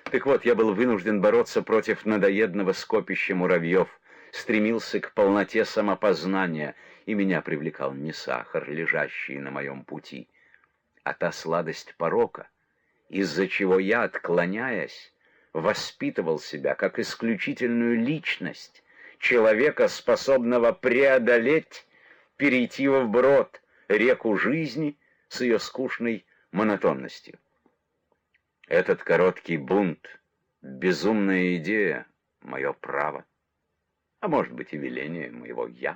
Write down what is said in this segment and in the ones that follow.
Так вот, я был вынужден бороться против надоедного скопища муравьев, стремился к полноте самопознания, и меня привлекал не сахар, лежащий на моем пути, а та сладость порока, из-за чего я, отклоняясь, воспитывал себя как исключительную личность, человека, способного преодолеть, перейти вброд реку жизни с ее скучной монотонностью. Этот короткий бунт, безумная идея, мое право, а может быть и веление моего «я».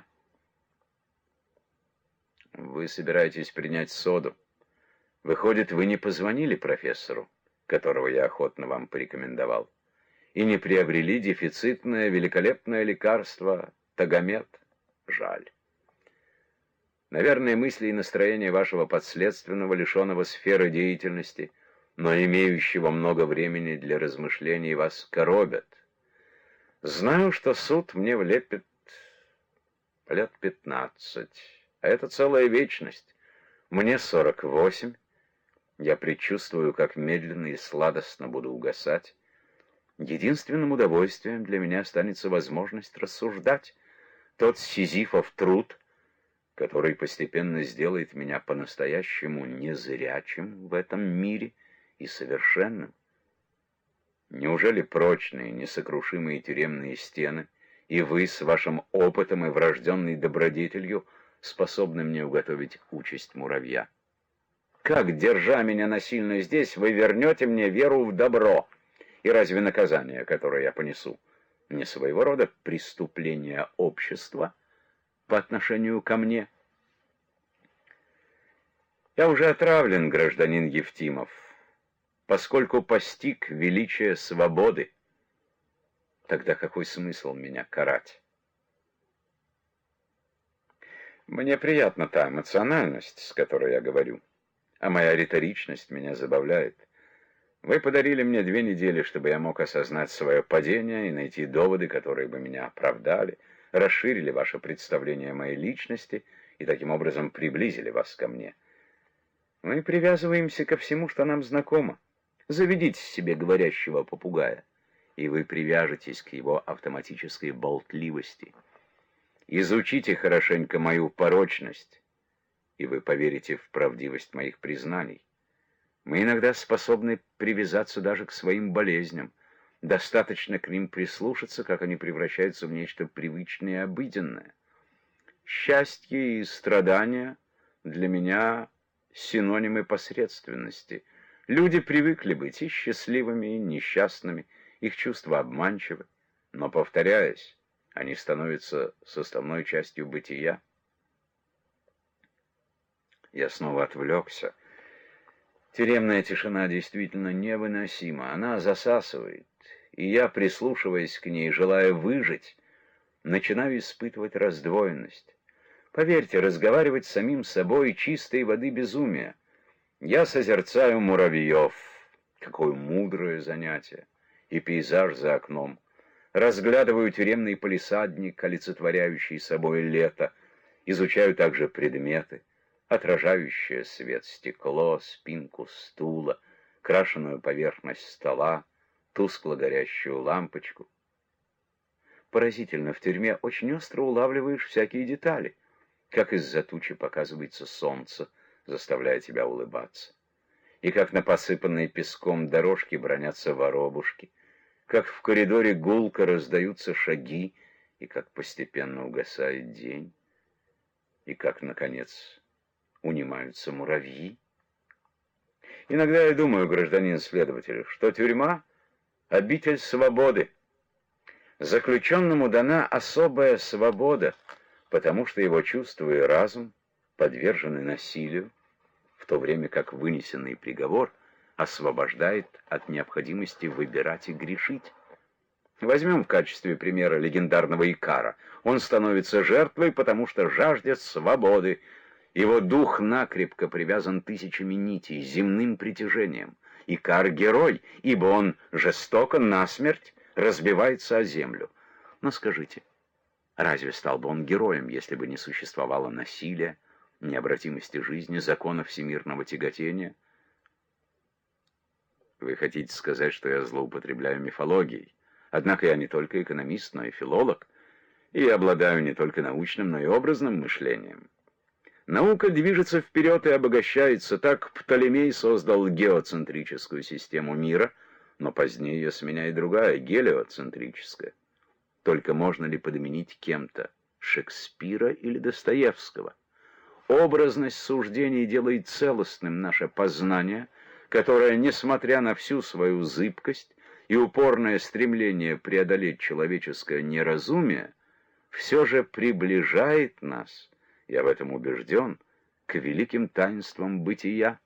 Вы собираетесь принять соду. Выходит, вы не позвонили профессору, которого я охотно вам порекомендовал, и не приобрели дефицитное великолепное лекарство Тагомет? Жаль. Наверное, мысли и настроения вашего подследственного, лишенного сферы деятельности, но имеющего много времени для размышлений, вас коробят. Знаю, что суд мне влепит лет 15, а это целая вечность. Мне 48. Я предчувствую, как медленно и сладостно буду угасать. Единственным удовольствием для меня останется возможность рассуждать. Тот сизифов труд, который постепенно сделает меня по-настоящему незрячим в этом мире и совершенным. Неужели прочные, несокрушимые тюремные стены, и вы с вашим опытом и врожденной добродетелью способны мне уготовить участь муравья? Как, держа меня насильно здесь, вы вернете мне веру в добро? И разве наказание, которое я понесу, не своего рода преступление общества по отношению ко мне? Я уже отравлен, гражданин Евтимов, поскольку постиг величие свободы. Тогда какой смысл меня карать? Мне приятна та эмоциональность, с которой я говорю, а моя риторичность меня забавляет. Вы подарили мне 2 недели, чтобы я мог осознать свое падение и найти доводы, которые бы меня оправдали, расширили ваше представление о моей личности и таким образом приблизили вас ко мне. Мы привязываемся ко всему, что нам знакомо. Заведите себе говорящего попугая, и вы привяжетесь к его автоматической болтливости. Изучите хорошенько мою порочность, и вы поверите в правдивость моих признаний. Мы иногда способны привязаться даже к своим болезням. Достаточно к ним прислушаться, как они превращаются в нечто привычное и обыденное. Счастье и страдания для меня синонимы посредственности. Люди привыкли быть и счастливыми, и несчастными, их чувства обманчивы, но, повторяясь, они становятся составной частью бытия. Я снова отвлекся. Тюремная тишина действительно невыносима, она засасывает, и я, прислушиваясь к ней, желая выжить, начинаю испытывать раздвоенность. Поверьте, разговаривать с самим собой чистой воды безумие. Я созерцаю муравьев, какое мудрое занятие, и пейзаж за окном. Разглядываю тюремный палисадник, олицетворяющий собой лето, изучаю также предметы, отражающее свет стекло, спинку стула, крашеную поверхность стола, тускло горящую лампочку. Поразительно, в тюрьме очень остро улавливаешь всякие детали, как из-за тучи показывается солнце, заставляя тебя улыбаться, и как на посыпанной песком дорожке бранятся воробушки, как в коридоре гулко раздаются шаги, и как постепенно угасает день, и как, наконец, унимаются муравьи. Иногда я думаю, гражданин следователь, что тюрьма — обитель свободы. Заключенному дана особая свобода, потому что его чувства и разум подвержены насилию, в то время как вынесенный приговор освобождает от необходимости выбирать и грешить. Возьмем в качестве примера легендарного Икара. Он становится жертвой, потому что жаждет свободы. Его дух накрепко привязан тысячами нитей, земным притяжением. Икар — герой, ибо он жестоко насмерть разбивается о землю. Но скажите, разве стал бы он героем, если бы не существовало насилия, необратимости жизни, закона всемирного тяготения? Вы хотите сказать, что я злоупотребляю мифологией? Однако я не только экономист, но и филолог, и обладаю не только научным, но и образным мышлением. Наука движется вперед и обогащается. Так Птолемей создал геоцентрическую систему мира, но позднее ее сменяет другая, гелиоцентрическая. Только можно ли подменить кем-то Шекспира или Достоевского? Образность суждений делает целостным наше познание, которое, несмотря на всю свою зыбкость и упорное стремление преодолеть человеческое неразумие, все же приближает нас, я в этом убежден, к великим таинствам бытия.